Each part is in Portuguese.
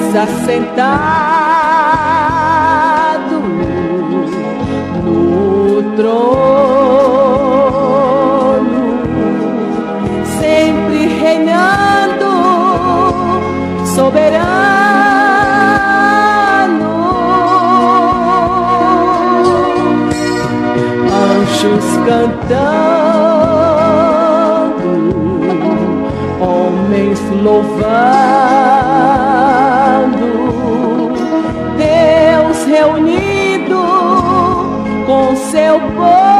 assentado no trono, sempre reinando, soberano. Anjos cantando, homens louvando, Deus reunido com seu povo.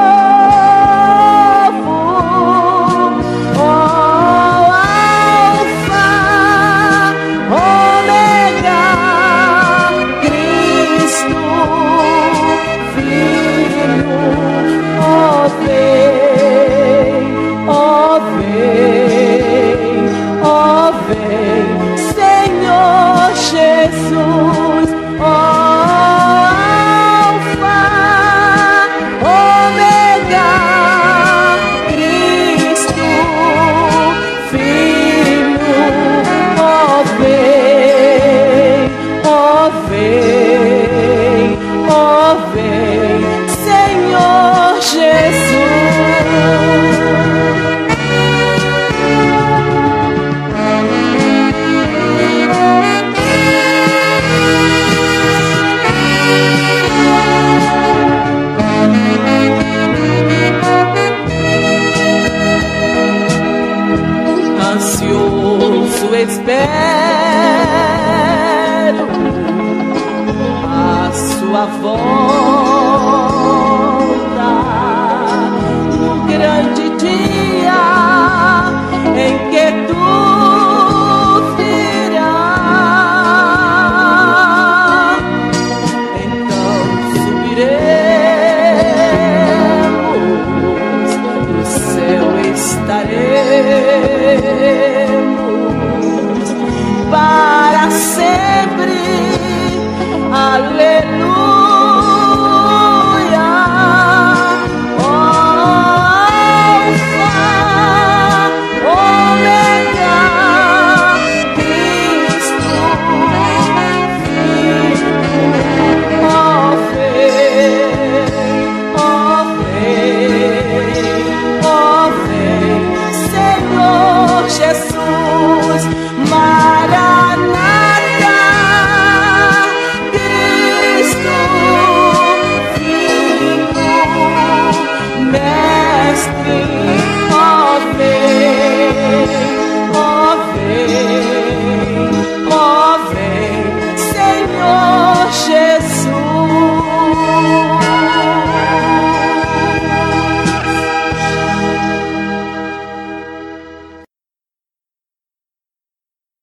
Oh, Alfa, Ômega, Cristo, Filho, ó vem, ó vem, ó vem, Senhor Jesus. Oh, Alfa, Ômega, Cristo, Filho, ó vem, ó vem, ó vem, Senhor Jesus. Ansioso espero a sua volta, no grande dia em que tu virás. Então subiremos, no céu estaremos para sempre. Aleluia. Oh, Alfa, Ômega, Cristo, Filho, ó vem, Senhor Jesus.